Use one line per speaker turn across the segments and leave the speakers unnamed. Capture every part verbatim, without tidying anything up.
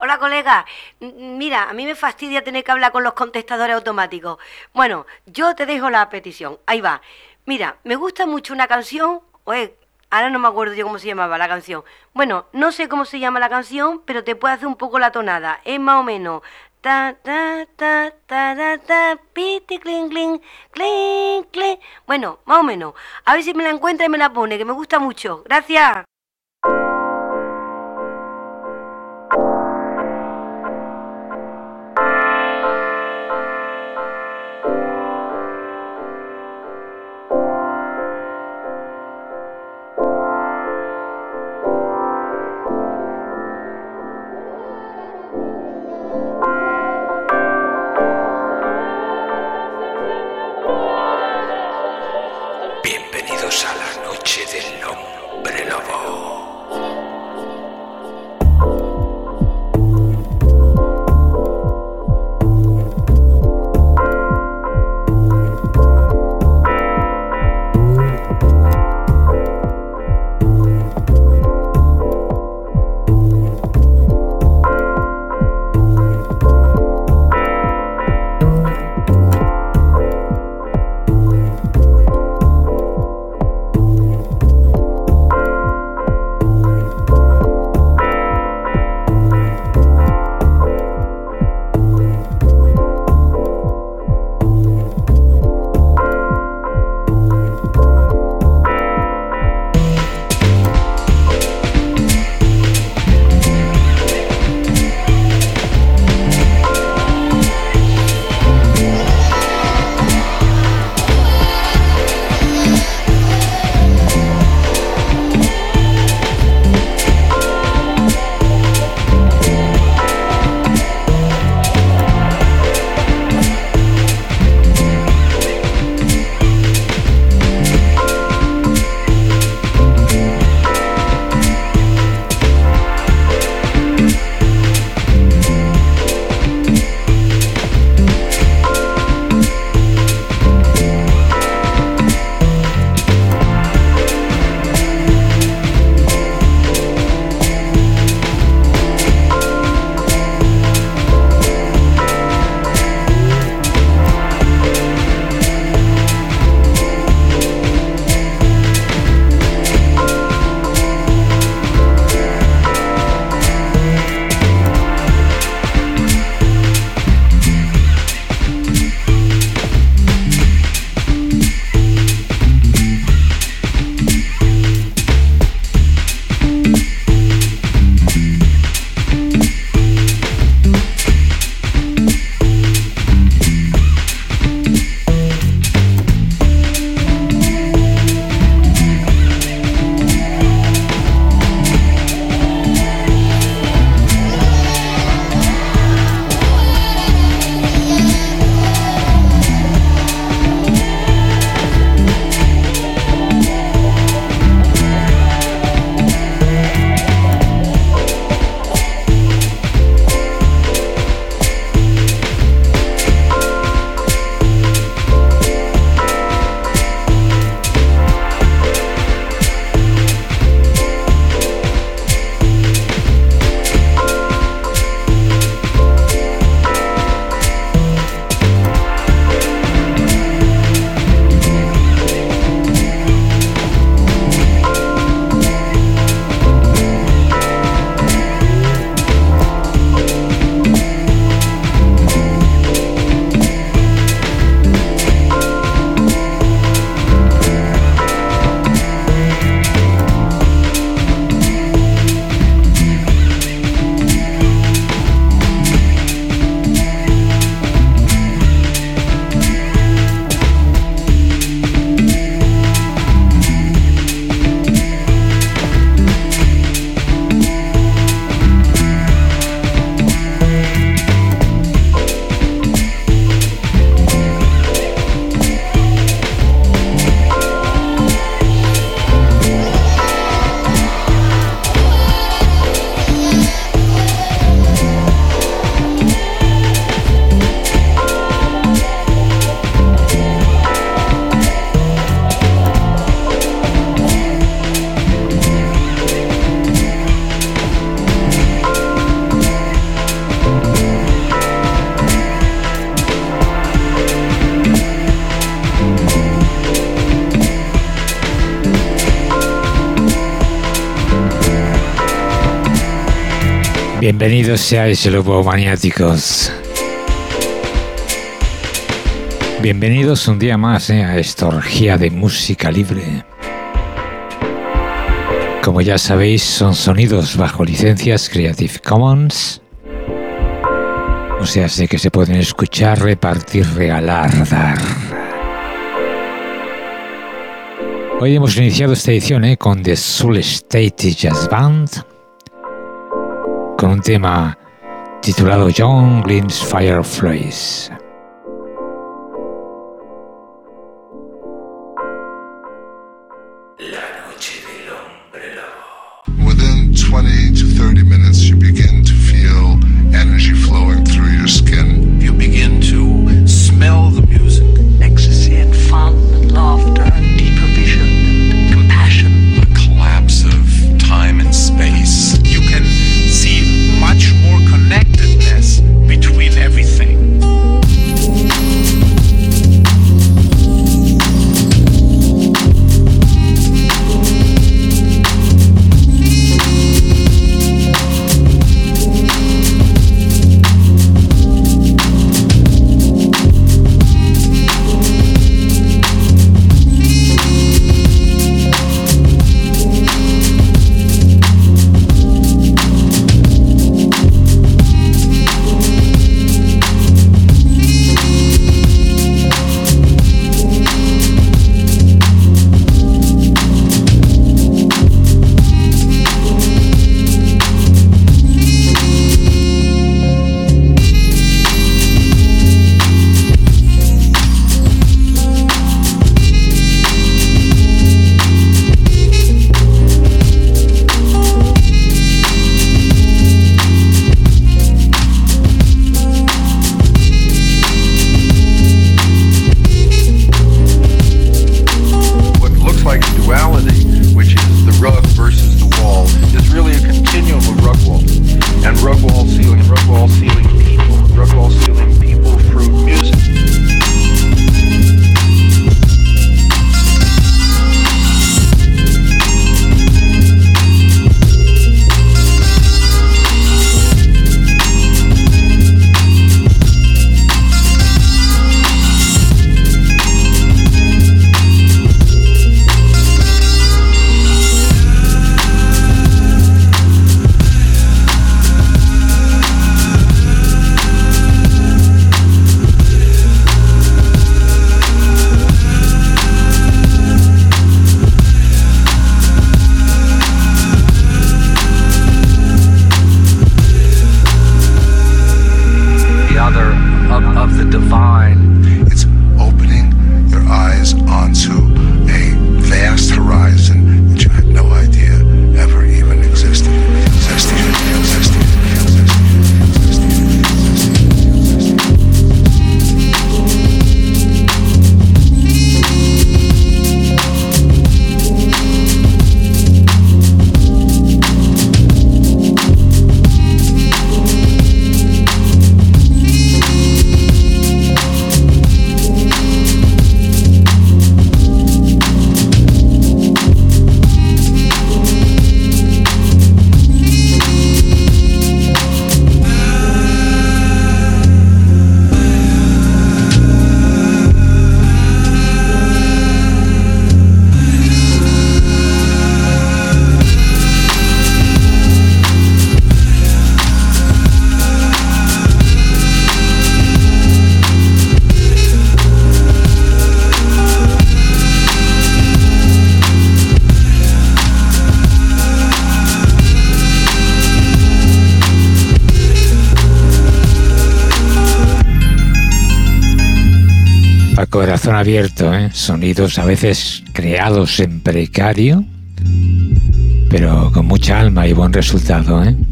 Hola, colega. M- Mira, a mí me fastidia tener que hablar con los contestadores automáticos. Bueno, yo te dejo la petición. Ahí va. Mira, me gusta mucho una canción. Oye, ahora no me acuerdo yo cómo se llamaba la canción. Bueno, no sé cómo se llama la canción, pero te puedo hacer un poco la tonada. Es más o menos. Ta ta ta ta ta ta piti clink clink clink clink. Bueno, más o menos. A ver si me la encuentra y me la pone, que me gusta mucho. Gracias.
Bienvenidos a la noche del hombre lobo.
Bienvenidos seáis lobomaniáticos. Bienvenidos un día más eh, a esta orgía de música libre. Como ya sabéis, son sonidos bajo licencias Creative Commons. O sea, sé que se pueden escuchar, repartir, regalar, dar. Hoy hemos iniciado esta edición eh, con The Soul State Jazz Band, con un tema titulado John Glenn's Fireflies.
Within twenty to thirty minutes, you begin to feel energy flowing through your skin.
You begin to smell the music.
Ecstasy and fun and laughter and deeper vision and compassion.
A collapse of time and space.
You can see much more connectedness between everything.
Corazón abierto, ¿eh? Sonidos a veces creados en precario, pero con mucha alma y buen resultado, ¿eh?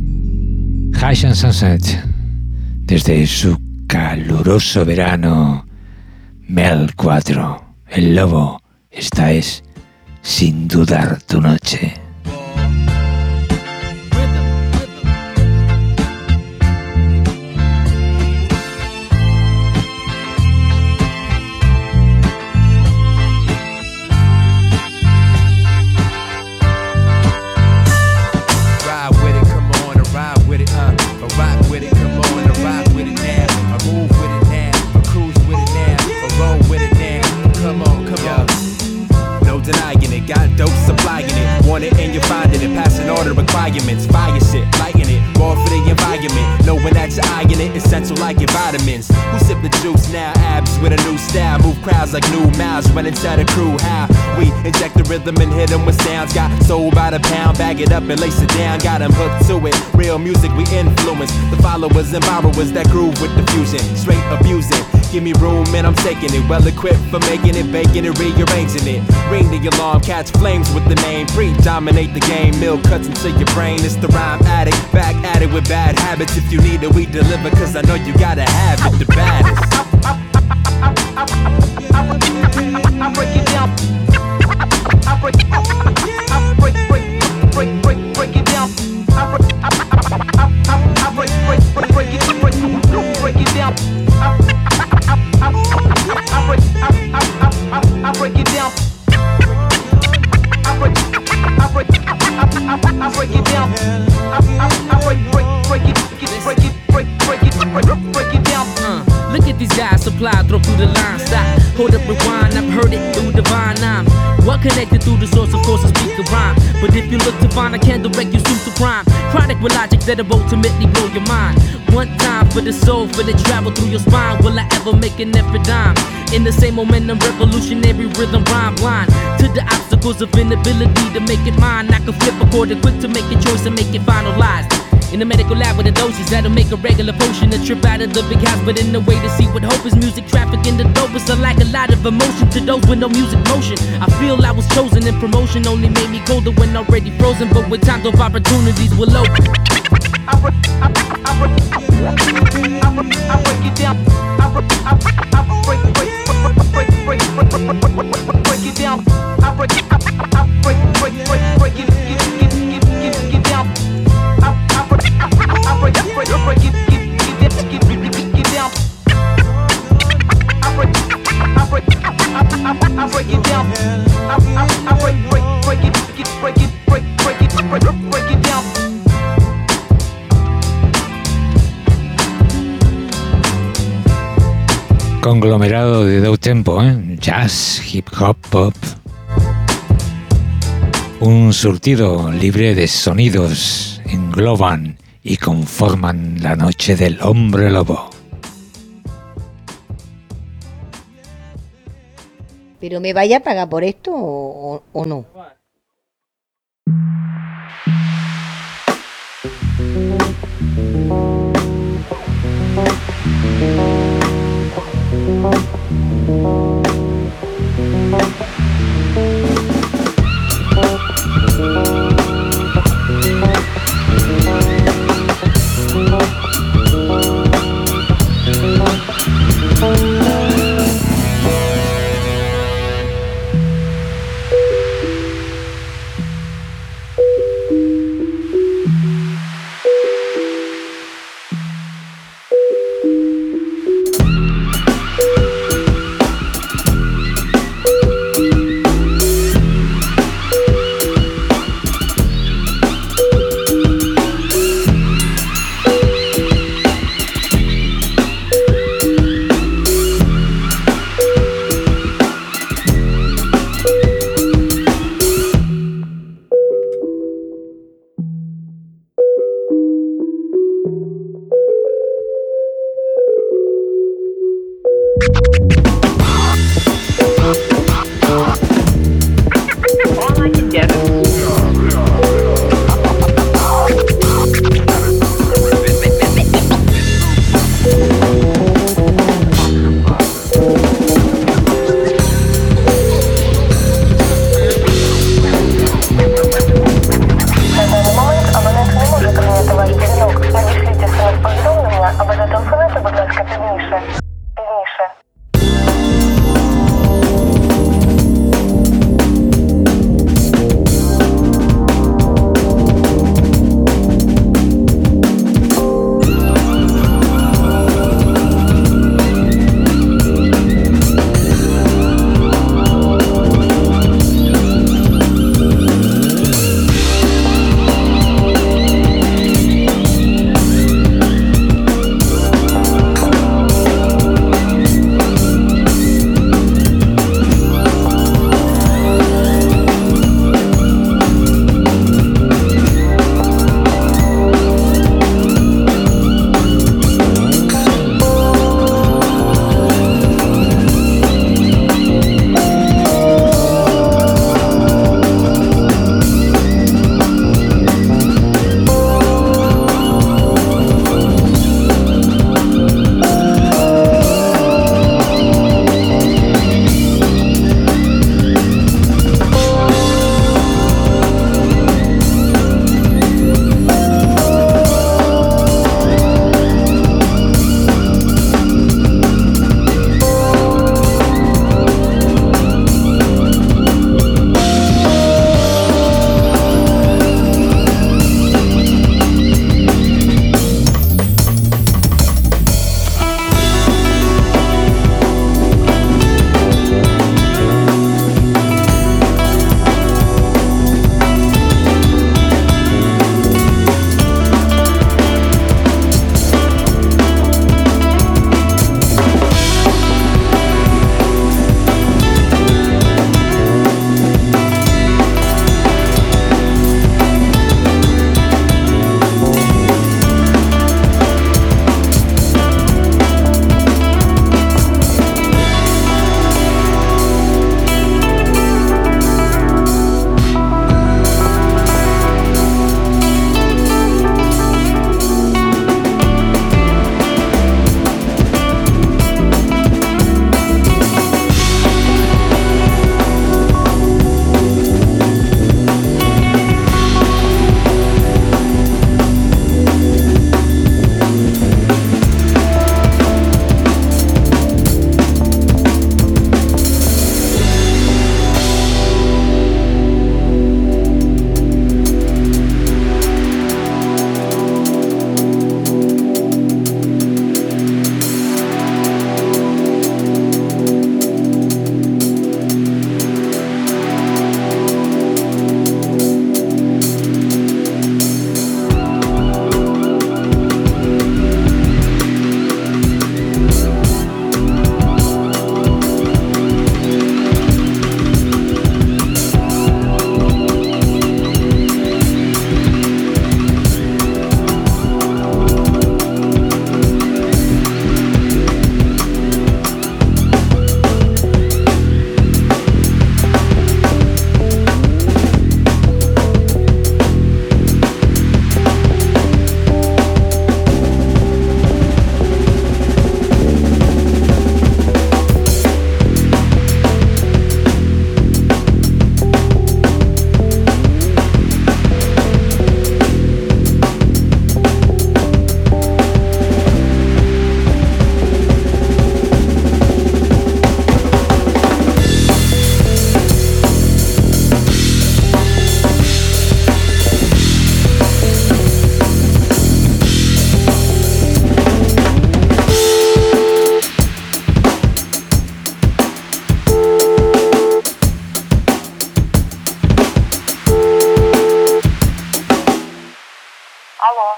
Hush and Sunset, desde su caluroso verano, Mel cuatro, el lobo, esta es, sin dudar, tu noche.
Ride with it, come on and ride with it. fire shit, lighting it, more for the environment. Knowing that you're eyeing it, essential like your vitamins. Who sip the juice now? Abs with a new style, move crowds like new miles, running to the crew. How we inject the rhythm and hit them with sounds. Got sold by the pound, bag it up and lace it down. Got them hooked to it. Real music we influence. The followers and borrowers that groove with the fusion. Straight abusing. Give me room and I'm taking it. Well equipped for making it, baking it, rearranging it. Ring the alarm, catch flames with the name. Pre-dominate the game. Milk cuts into your brain. It's the rhyme addict. Back at it with bad habits. If you need it, we deliver. Cause I know you gotta have it. The baddest. I break it down. I break, I break, break, break, break, break it down. I break, I break, break, break it, break, break it down. I break, I break it down. I break, I break, I break it down. I break, break, break it, break it, break, break it, break, break it down. Look at these guys supply, throw through the line, stop, hold up, rewind, I've heard it through divine, I'm well connected through the source, of course I speak the rhyme, but if you look to find, I can direct you to crime, product with logic that'll ultimately blow your mind, one time for the soul, for the travel through your spine, will I ever make an every dime, in the same momentum, revolutionary rhythm, rhyme blind, to the obstacles of inability to make it mine, I can flip a chord and quick to make a choice and make it finalized. In the medical lab with a dosage that'll make a regular potion. A trip out of the big house, but in the way to see what hope is. Music trafficking the dopest. I lack a lot of emotion to those with no music motion. I feel I was chosen and promotion only made me colder when already frozen. But with time, those opportunities will open. I break, I, I break, I break, I break it down. I break, I, I break, break, break, break, break, break, break, break it down. I break, I, I break, break, break, break it, get, get, get, get, get down. I break, I break, break, break it, get, get, get, get, get down. I break, I break, I break it down. I, I break, break, break it, get, break it, break, break it, break, break it down.
Conglomerado de down tempo, ¿eh? Jazz, hip hop, pop. Un surtido libre de sonidos engloban y conforman la noche del hombre lobo.
¿Pero me vaya a pagar por esto o, o no?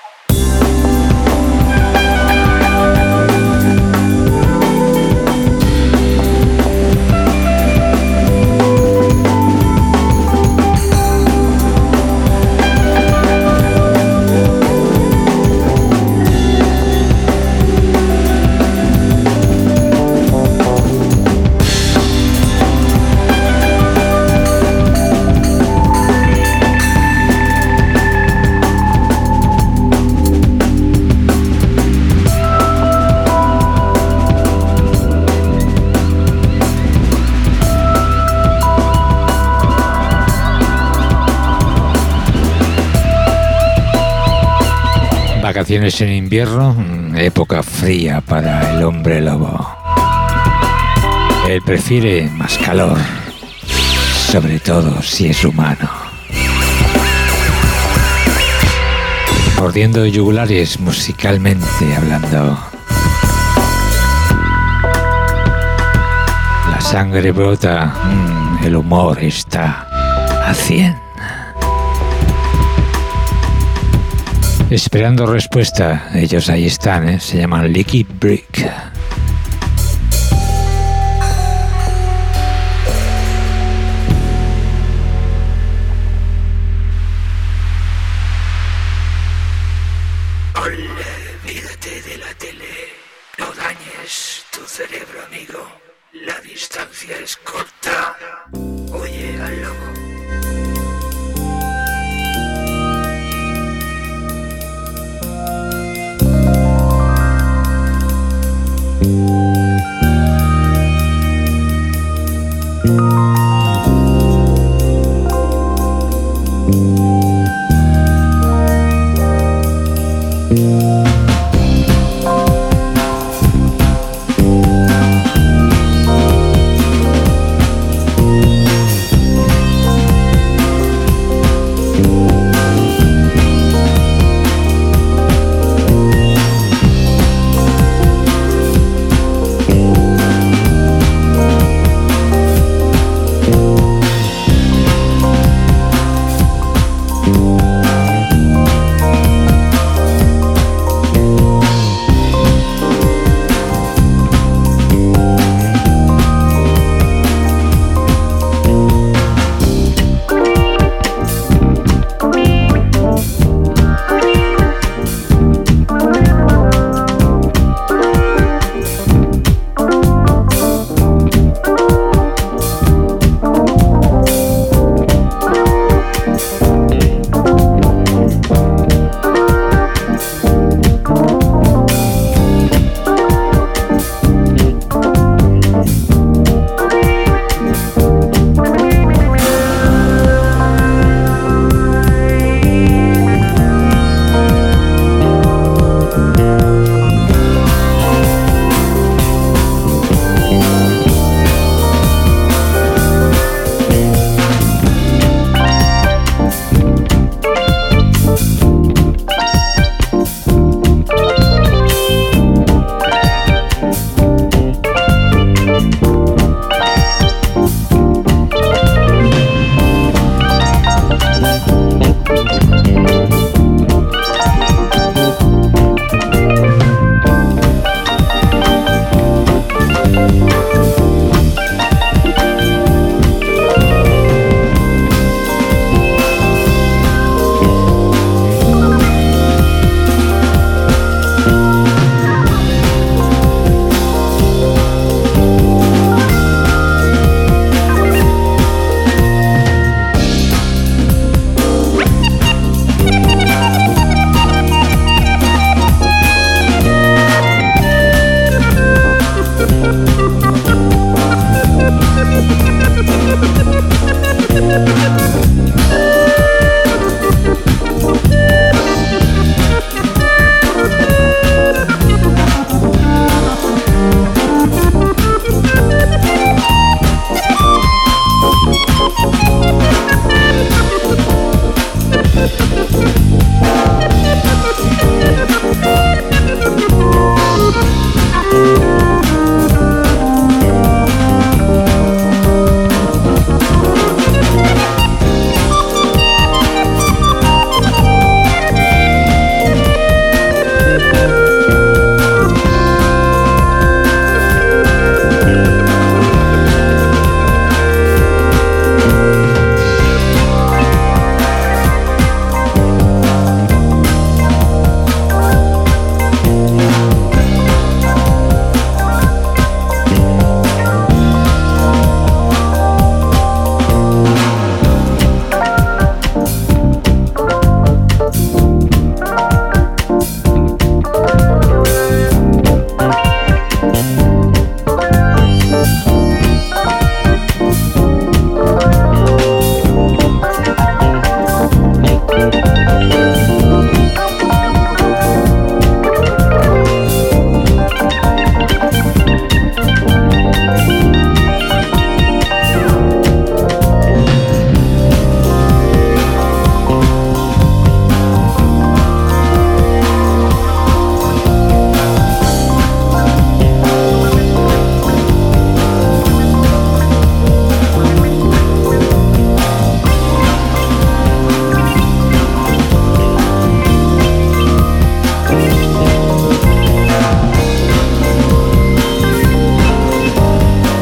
Vacaciones en invierno, época fría para el hombre lobo. Él prefiere más calor, sobre todo si es humano. Mordiendo yugulares musicalmente hablando. La sangre brota, mmm, el humor está a cien. Esperando respuesta, ellos ahí están, ¿eh? Se llaman Liquid Brick.
Olvídate de la tele, no dañes tu cerebro, amigo. La distancia es corta. Oye al lobo.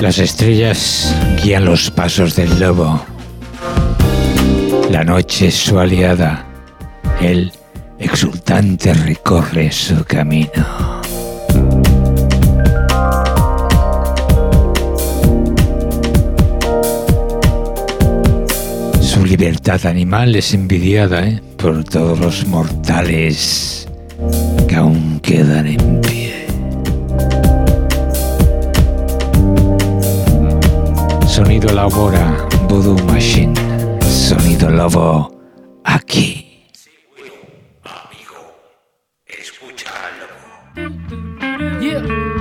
Las estrellas guían los pasos del lobo. La noche es su aliada. Él, exultante, recorre su camino. Su libertad animal es envidiada, ¿eh?, por todos los mortales que aún quedan en pie. Sonido Labora, Voodoo Machine. Sonido Lobo, aquí.
Amigo, escúchalo.
Yeah.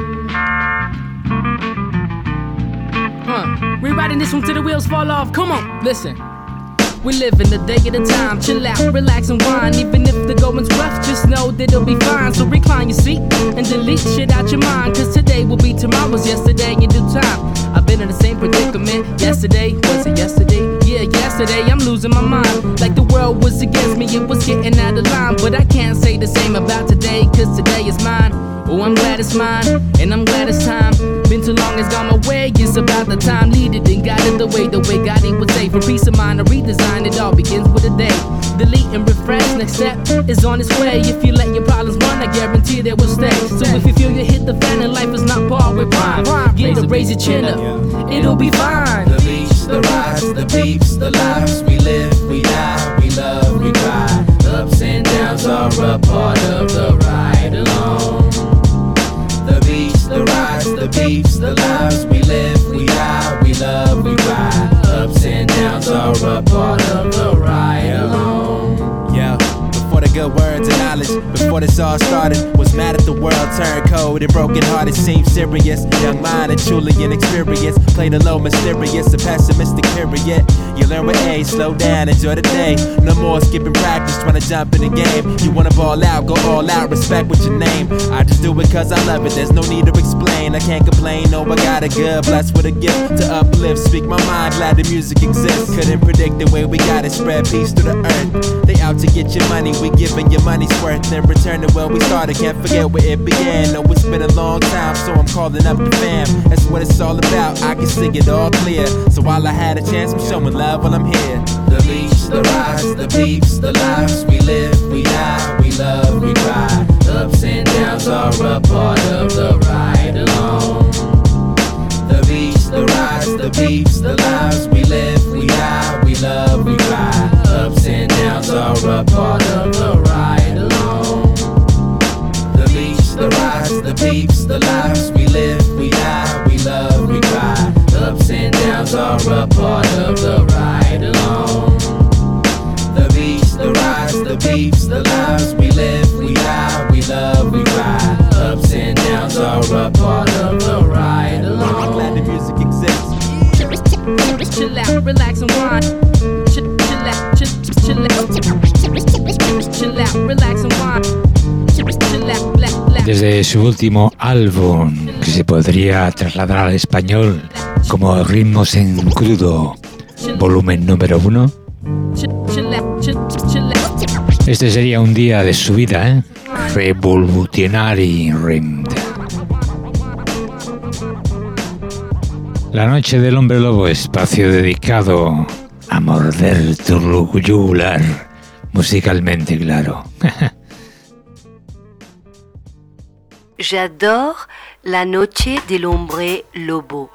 Huh. Rewriting this one till the wheels fall off. Come on, listen. We live in the day at a time. Chill out, relax and whine. Even if the going's rough, just know that it'll be fine. So recline your seat and delete shit out your mind. Cause today will be tomorrow's yesterday in due time. I've been in the same predicament. Yesterday, was it yesterday? Yeah, yesterday I'm losing my mind. Like the world was against me, it was getting out of line. But I can't say the same about today, cause today is mine. Oh, I'm glad it's mine, and I'm glad it's time. Been too long, it's gone my way, it's about the time. Lead it and guide it the way, the way God would say. For peace of mind, I redesign, it all begins with a day. Delete and refresh, next step is on its way. If you let your problems run, I guarantee they will stay. So if you feel you hit the fan and life is not par with prime, get to raise your chin up, it'll be fine.
The beats, the rise, the peeps, the lives we live, we die, we love, we cry. Ups and downs are a part of the ride along. The beats, the rise, the peeps, the lives we live, we die, we love, we cry. Ups and downs are a part of the ride along.
Yeah. Before the good words and knowledge, before this all started, was mad at the world, turned cold and broken hearted, seemed serious. Young mind and truly inexperienced, played a low mysterious, a pessimistic period. You learn with age, slow down, enjoy the day. No more skipping practice, trying to jump in the game. You wanna ball out, go all out, respect with your name. I just do it cause I love it, there's no need to explain. I can't complain, no, I got a good, blessed with a gift to uplift. Speak my mind, glad the music exists. Couldn't predict the way we got it, spread peace to the earth. They out to get your money, we giving your money's worth. Then return to where we started, can't forget where it began. No, it's been a long time, so I'm calling up the fam. That's what it's all about, I can see it all clear. So while I had a chance, I'm showing love while I'm here.
The beats, the rise, the peeps, the lives we live, we die, we love, we cry. Ups and downs are a part of the ride along. The beats, the rise, the peeps, the lives we live, we die, we love, we cry. Ups and downs are a part of the ride along. The beats, the rise, the peeps, the lives we live, we die, we love, we cry. Ups and downs are a part of the ride along. The beats, the rise, the peeps, the lives we live, we die, we love, we cry. Ups and downs are a part of the ride along.
I'm glad the music exists.
Chill out, relax and whine. Chill, chill out, chill, chill out, chill out, relax and whine. Chill out, black, black.
Desde su último álbum, que se podría trasladar al español como Ritmos en Crudo, volumen número uno. Este sería un día de su vida, ¿eh? Revolutionary Rimmed. La noche del hombre lobo, espacio dedicado a morder tu yugular, musicalmente claro.
J'adore la noche del hombre lobo.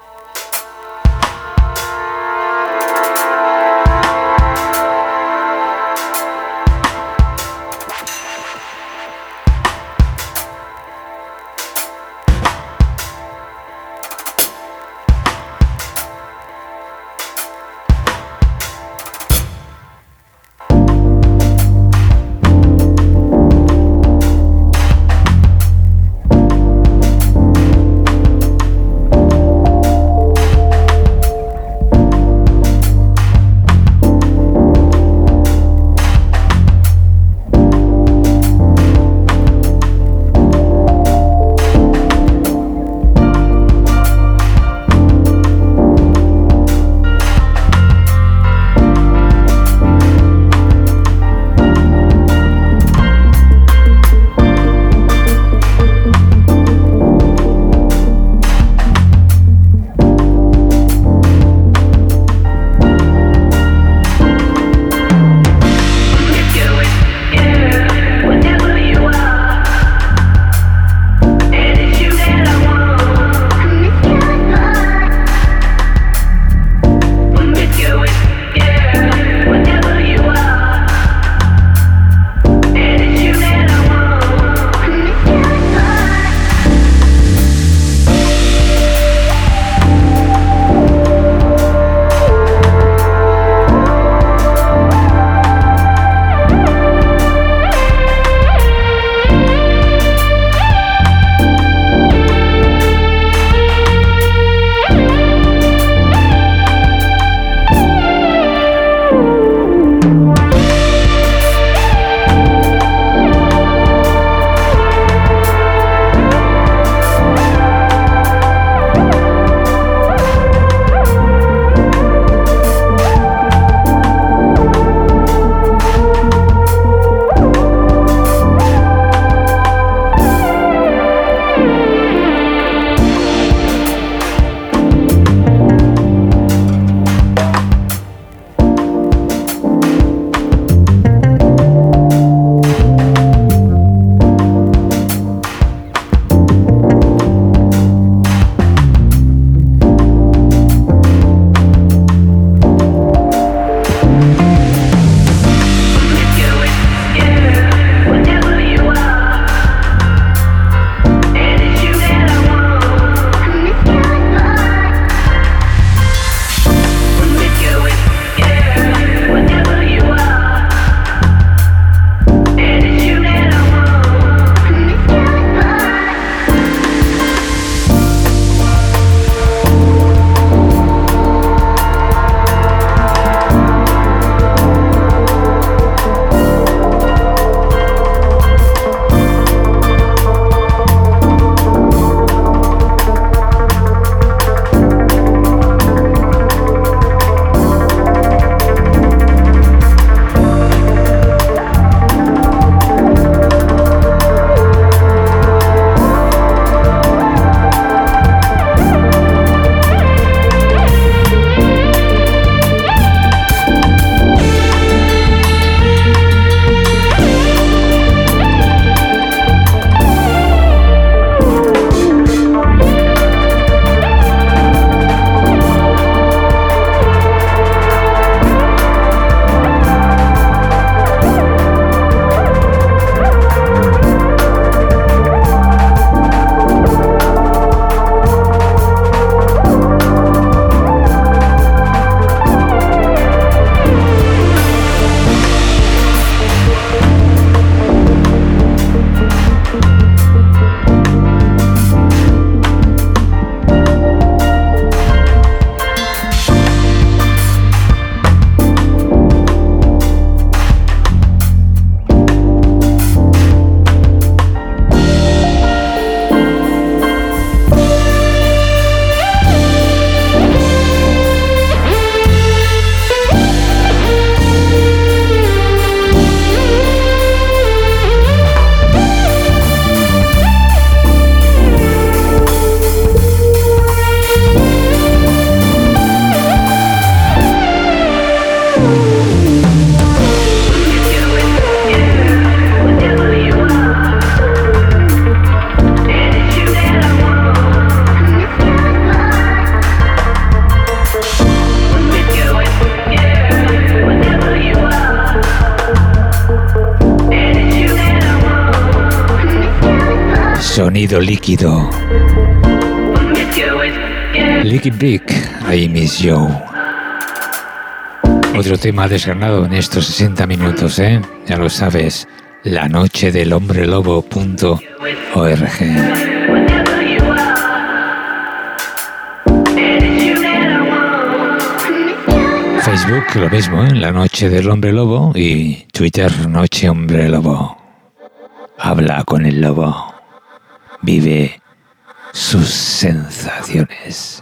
Sonido líquido. Liquid Brick, I Miss You. Otro tema desgranado en estos sesenta minutos, ¿eh? Ya lo sabes, la noche del hombre lobo punto org. Facebook lo mismo, ¿eh? La noche del hombre lobo, y Twitter Noche Hombre Lobo. Habla con el lobo. Vive sus sensaciones.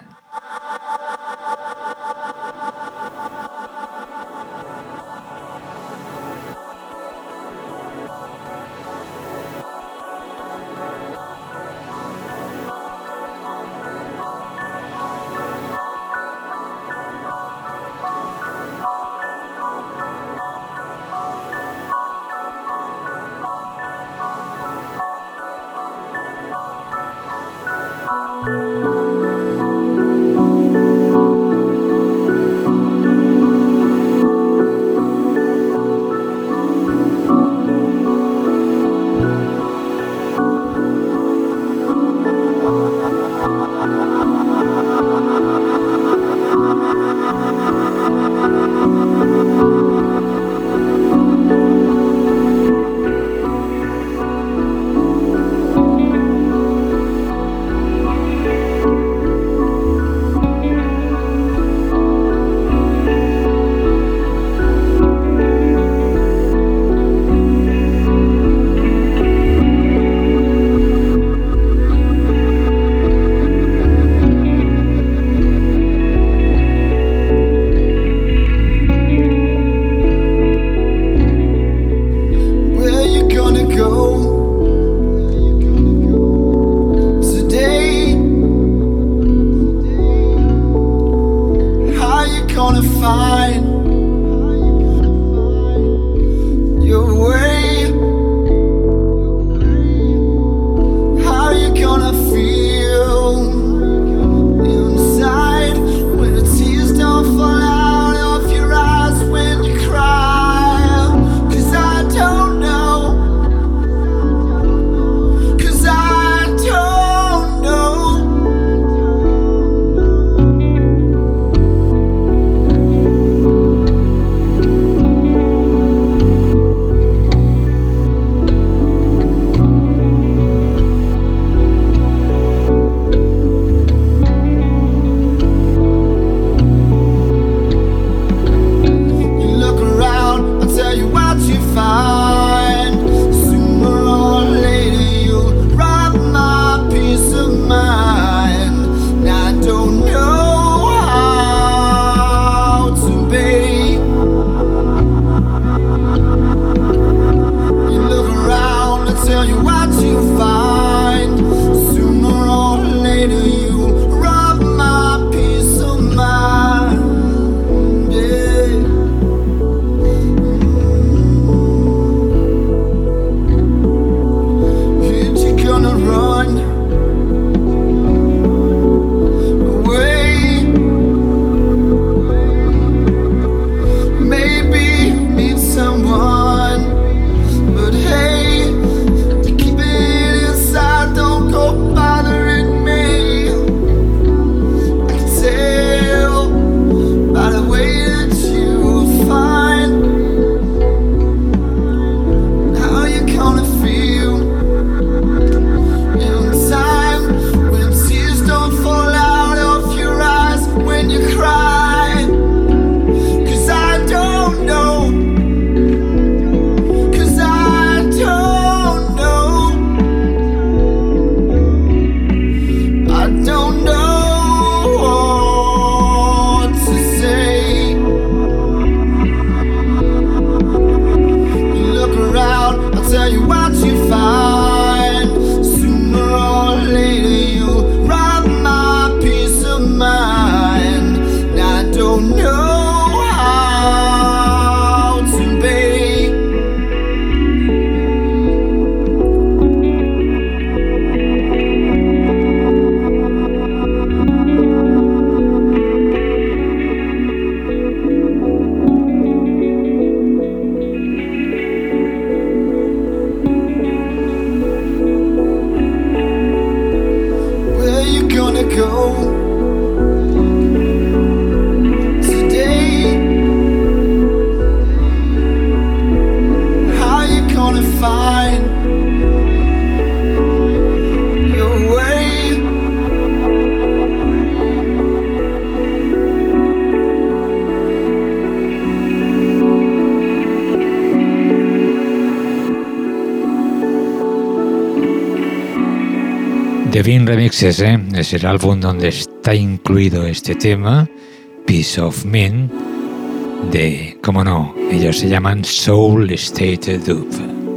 The Bean Remixes, ¿eh? Es el álbum donde está incluido este tema, Piece of Mind, de, cómo no, ellos se llaman Soul State Dub.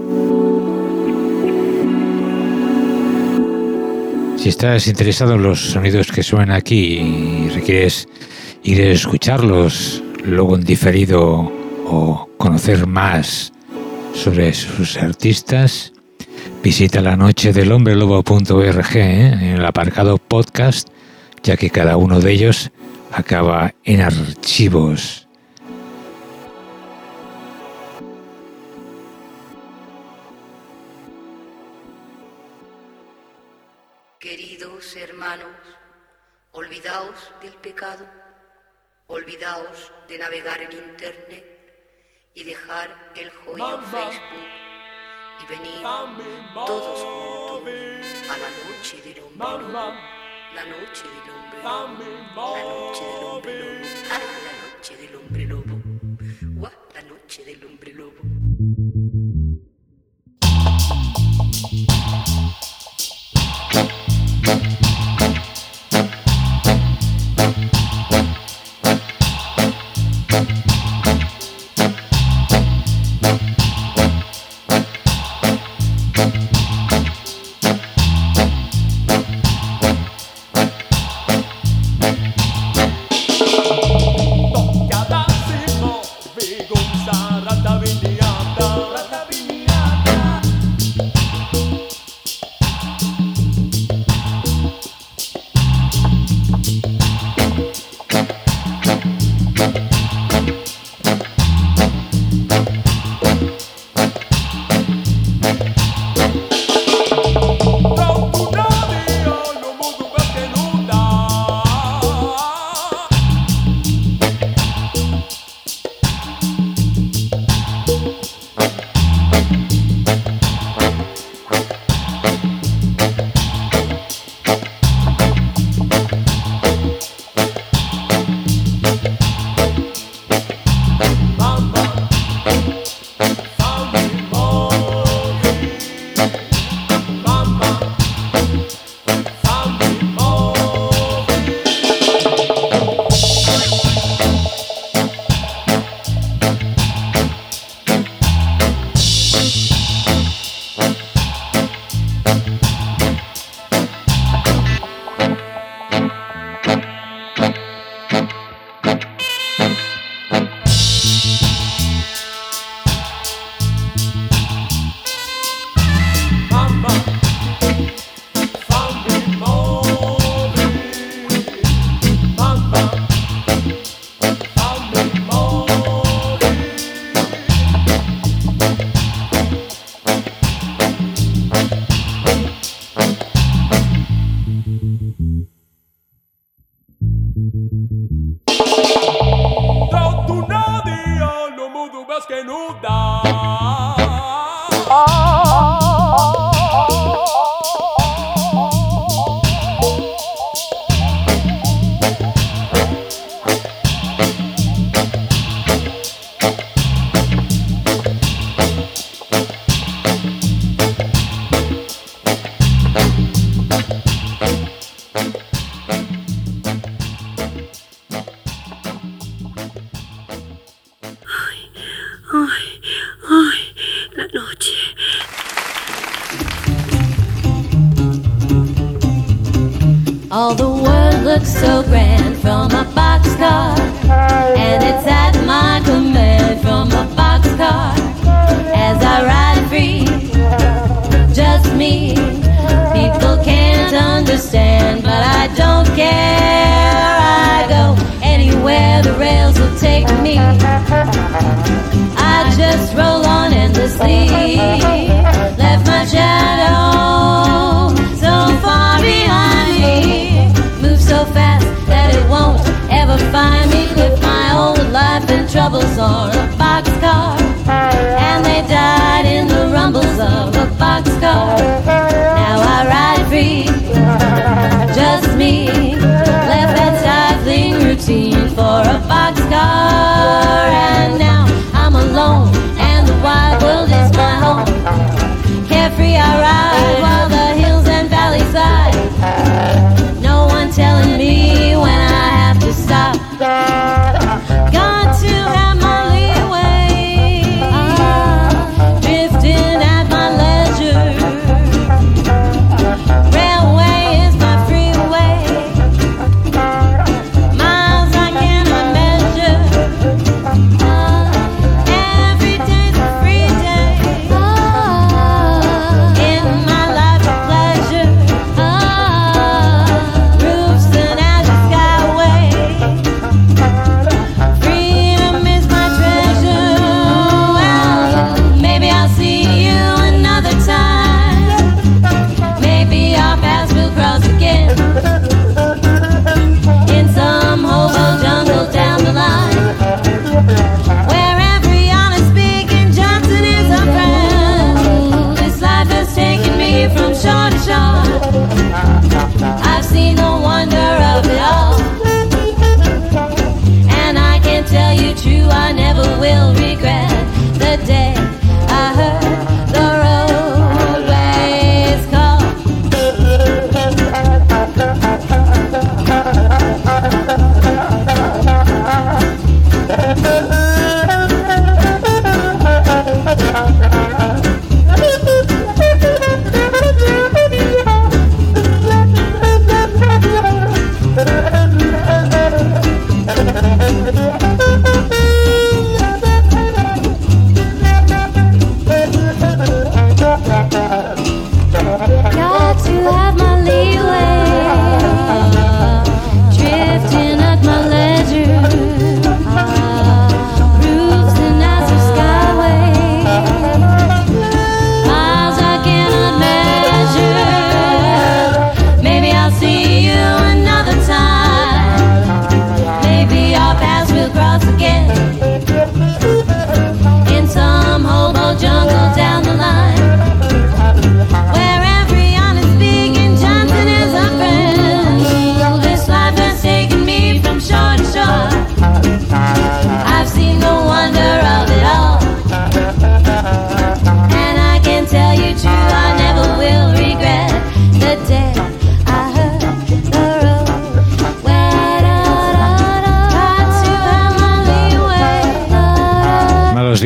Si estás interesado en los sonidos que suenan aquí y requieres ir a escucharlos luego en diferido o conocer más sobre sus artistas, visita la noche del hombre lobo punto org, ¿eh? En el apartado podcast, ya que cada uno de ellos acaba en archivos.
Queridos hermanos, olvidaos del pecado, olvidaos de navegar en internet y dejar el jodido Facebook y venid todos juntos a la noche del hombre lobo, la noche del hombre lobo, la noche del hombre lobo, ah, la noche del hombre lobo, guau, la noche del hombre lobo.
All the world looks so grand from a boxcar, and it's at my command from a boxcar. As I ride free, just me. People can't understand, but I don't care. I go anywhere the rails will take me. I just roll on endlessly, left my shadow so far behind me. Move so fast that it won't ever find me. Lived my whole life in troubles on a boxcar, and they died in the rumbles of a boxcar. Now I ride free, just me, left that stifling routine for a boxcar. And now I'm alone, and the wide world is my home. Carefree I ride while the hills and valleys side.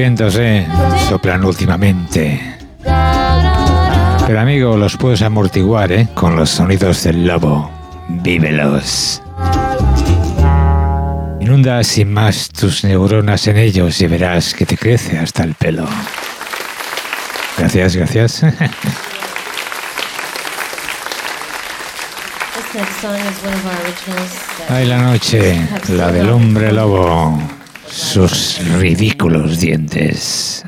vientos, eh, soplan últimamente. Pero amigo, los puedes amortiguar, eh, con los sonidos del lobo. Vívelos. Inunda sin más tus neuronas en ellos y verás que te crece hasta el pelo. Gracias, gracias.
This next song is one of our originals.
Ay, la noche, la del hombre lobo, sus ridículos dientes.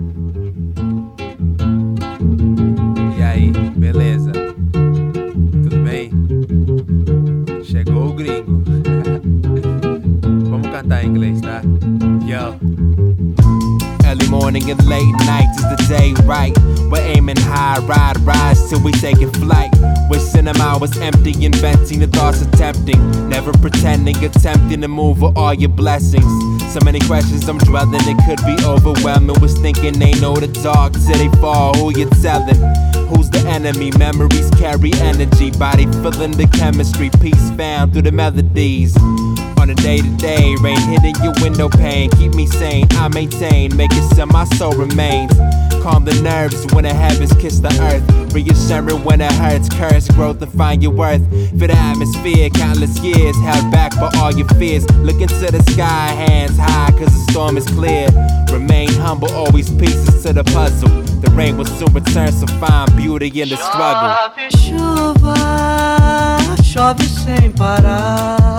E aí, beleza? Tudo bem? Chegou o gringo. Vamos cantar em inglês, tá? Yo. Early morning and late nights is the day right. We're aiming high, ride, rise till we taking flight. Wishing them hours empty, inventing the thoughts of tempting. Never pretending, attempting to move with all your blessings. So many questions I'm dwelling, it could be overwhelming. Was thinking they know the dog till they fall, who you telling? Who's the enemy? Memories carry energy, body feeling the chemistry. Peace found through the melodies. On a day-to-day, rain hitting your window pane. Keep me sane, I maintain, make it so my soul remains. Calm the nerves when the heavens kiss the earth. Reassuring when it hurts, curse growth and find your worth. For the atmosphere, countless years held back by all your fears. Look into the sky, hands high, cause the storm is clear. Remain humble, always pieces to the puzzle. The rain will soon return, so find beauty in the struggle.
Chuva, chove sem parar.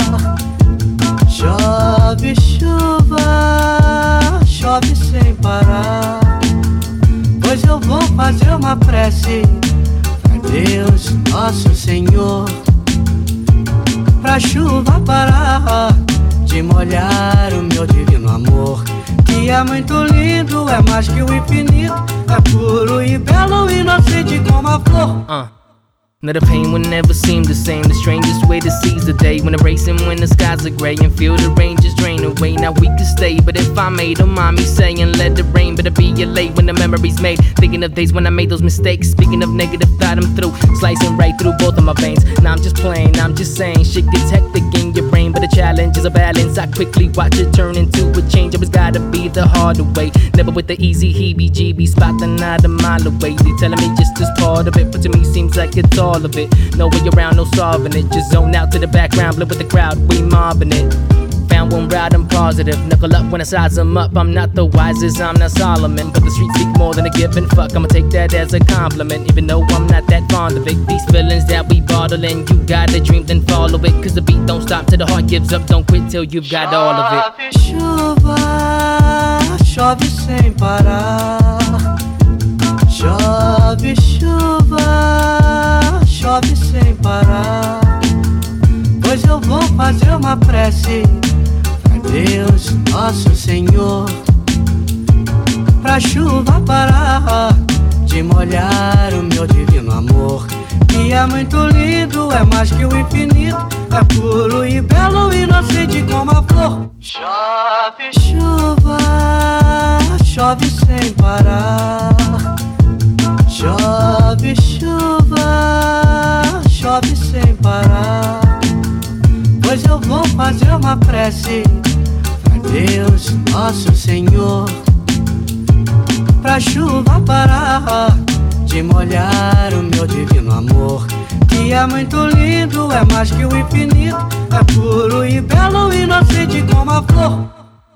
Chove chuva, chove sem parar. Pois eu vou fazer uma prece pra Deus, nosso Senhor, pra chuva parar de molhar o meu divino amor, que é muito lindo, é mais que o infinito, é puro e belo, inocente como a flor.
Uh. Now the pain will never seem the same. The strangest way to seize the day when erasing when the skies are gray and feel the rain just drain away. Now we can stay, but if I made a mommy saying let the rain, better be a late when the memory's made. Thinking of days when I made those mistakes. Speaking of negative thought, I'm through slicing right through both of my veins. Now I'm just playing, I'm just saying shit gets hectic in your brain, but the challenge is a balance. I quickly watch it turn into a change. Always gotta be the harder way. Never with the easy heebie-jeebie spot the not a mile away. They telling me just as part of it, but to me seems like it's all of it. No way around, no solving it. Just zone out to the background, blend with the crowd, we mobbing it. Found one route, I'm positive. Knuckle up when I size them up. I'm not the wisest, I'm not Solomon, but the streets speak more than a given fuck. I'ma take that as a compliment, even though I'm not that fond of it. These feelings that we bottle in, you got a dream, then follow it. Cause the beat don't stop till the heart gives up. Don't quit till you've got all of it.
Chuva, chove sem parar. Chove chuva, chove sem parar. Pois eu vou fazer uma prece pra Deus, nosso Senhor, pra chuva parar de molhar o meu divino amor, que é muito lindo, é mais que o infinito, é puro e belo, inocente como a flor. Chove chuva, chove sem parar. Chove chuva, chove sem parar. Pois eu vou fazer uma prece pra Deus, nosso Senhor, pra chuva parar de molhar o meu divino amor, que é muito lindo, é mais que o infinito, é puro e belo, inocente como a flor.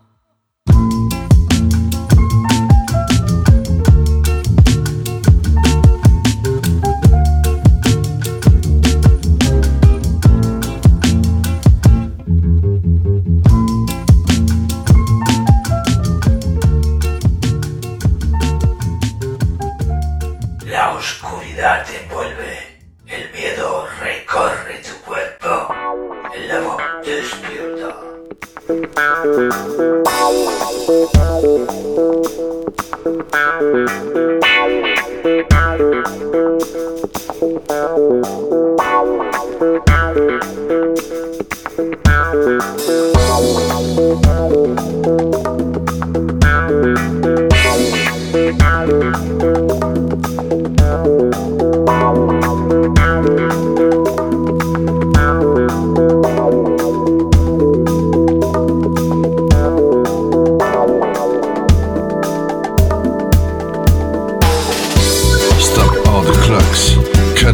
La oscuridad te envuelve, el miedo recorre tu cuerpo, el lobo despierta.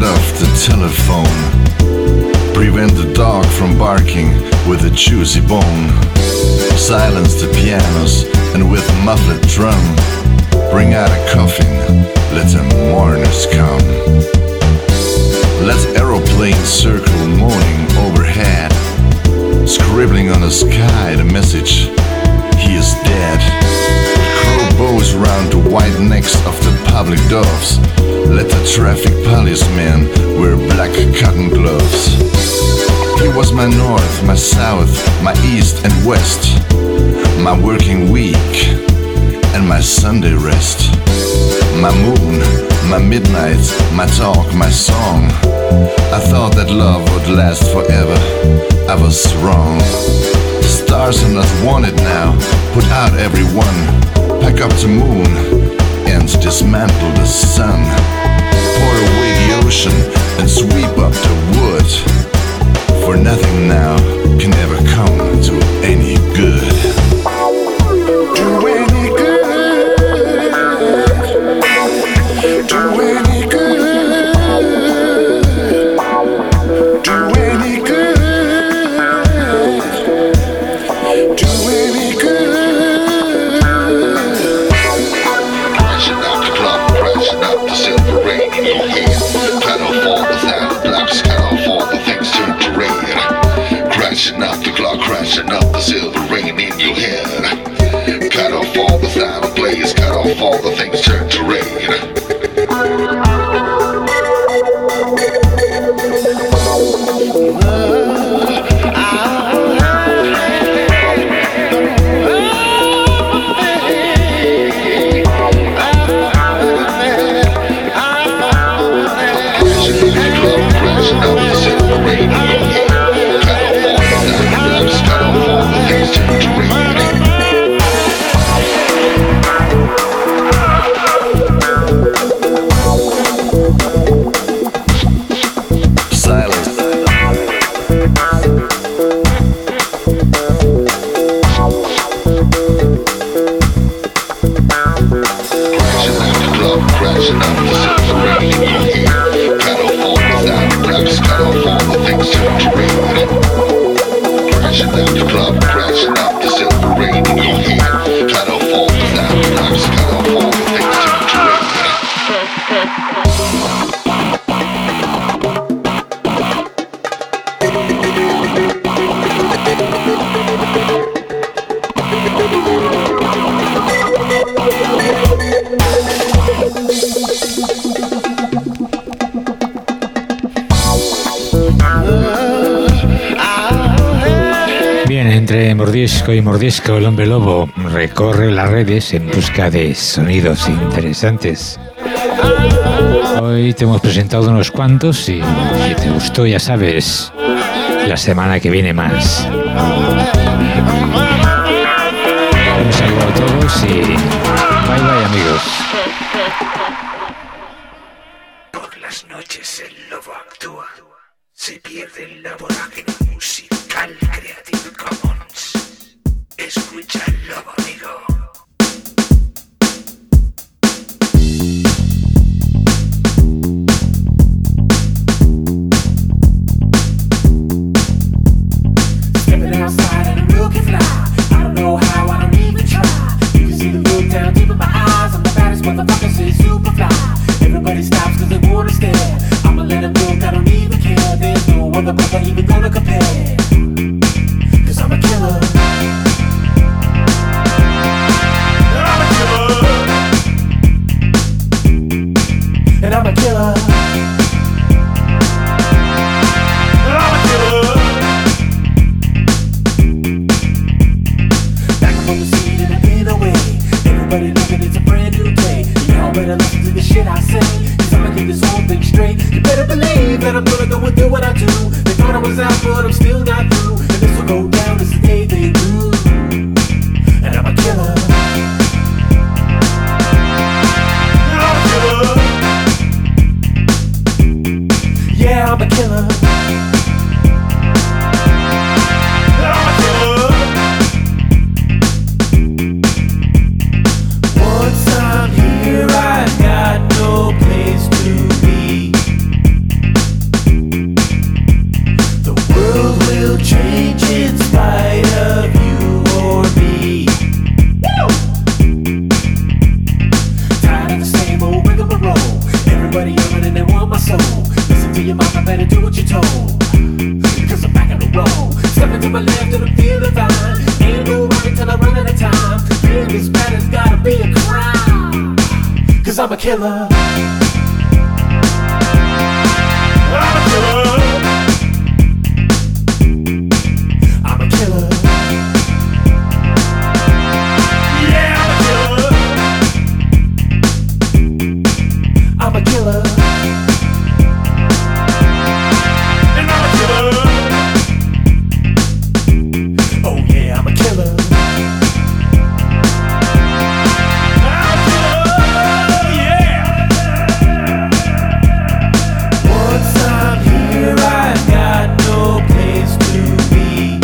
off the telephone. Prevent the dog from barking with a juicy bone. Silence the pianos and with muffled drum. Bring out a coffin, let the mourners come. Let aeroplanes circle moaning overhead, scribbling on the sky the message, he is dead. Crow bows round the white necks of the public doves. Let the traffic policeman wear black cotton gloves. He was my north, my south, my east and west, my working week and my Sunday rest. My moon, my midnight, my talk, my song. I thought that love would last forever, I was wrong. Stars are not wanted now, put out everyone. Pack up the moon and dismantle the sun. Pour away the ocean and sweep up the wood. For nothing now can ever come to any good. Do any good. Do any good. Do any good. Do any good. Crashing out the club, crashing out the silver rain in your head. Cut off all the thousand blocks, cut off all the things turned to rain. Crashing out the clock, crashing up the silver rain in your head. Cut off all the sound plays, cut off all the things turned to rain.
Mordisco y mordisco, el hombre lobo recorre las redes en busca de sonidos interesantes. Hoy te hemos presentado unos cuantos y si te gustó, ya sabes, la semana que viene más. Un saludo a todos y bye bye, amigos.
Por las noches el lobo actúa, se pierde en la vorágine musical Creative Commons. Escucha el lobo, amigo.
Stepping outside and the real can fly. I don't know how, I don't even try. You can see the look down deep in my eyes. I'm the baddest motherfucker, say super fly. Everybody stops cause they wanna stare. I'ma let them look, I don't even care. There's no other brother even gonna compare. Cause I'm a killer. And I'm a killer. And I'm a killer. Back up on the scene and I've been away. Everybody looking, it's a brand new day. Y'all better listen to the shit I say, cause I'ma get this whole thing straight. You better believe that I'm gonna go and do what I do. They thought I was out, but I'm still not through. And this will go down as the day they do. And I'm a killer. Yeah, I'm a killer. I'm a killer. Once I'm here, I got no place to be. your mama better do what you're told. Cause I'm back on the road. Stepping to my left and I'm feeling fine. Ain't no running till I run out of time. Feeling this bad, it's gotta be a crime. Cause I'm a killer. I'm a killer. I'm a killer. Yeah, I'm a killer. I'm a killer. And I'm a killer. Oh yeah, I'm a killer. I'm a killer, yeah. Once I'm here, I've got no place to be.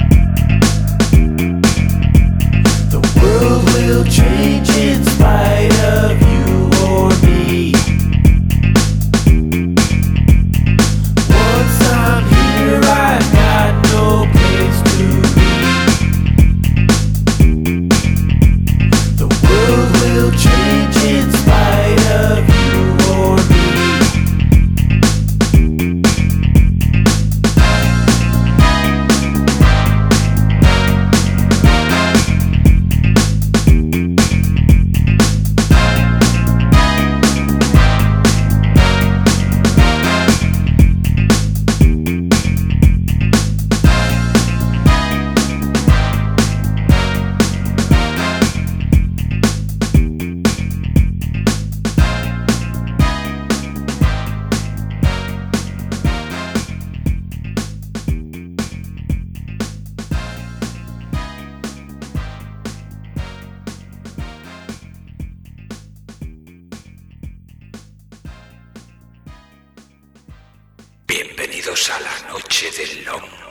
The world will change in spite of you or me. Once I'm here, I've got no place to be. The world will change in spite of you or me.
Bienvenidos a la noche del Long.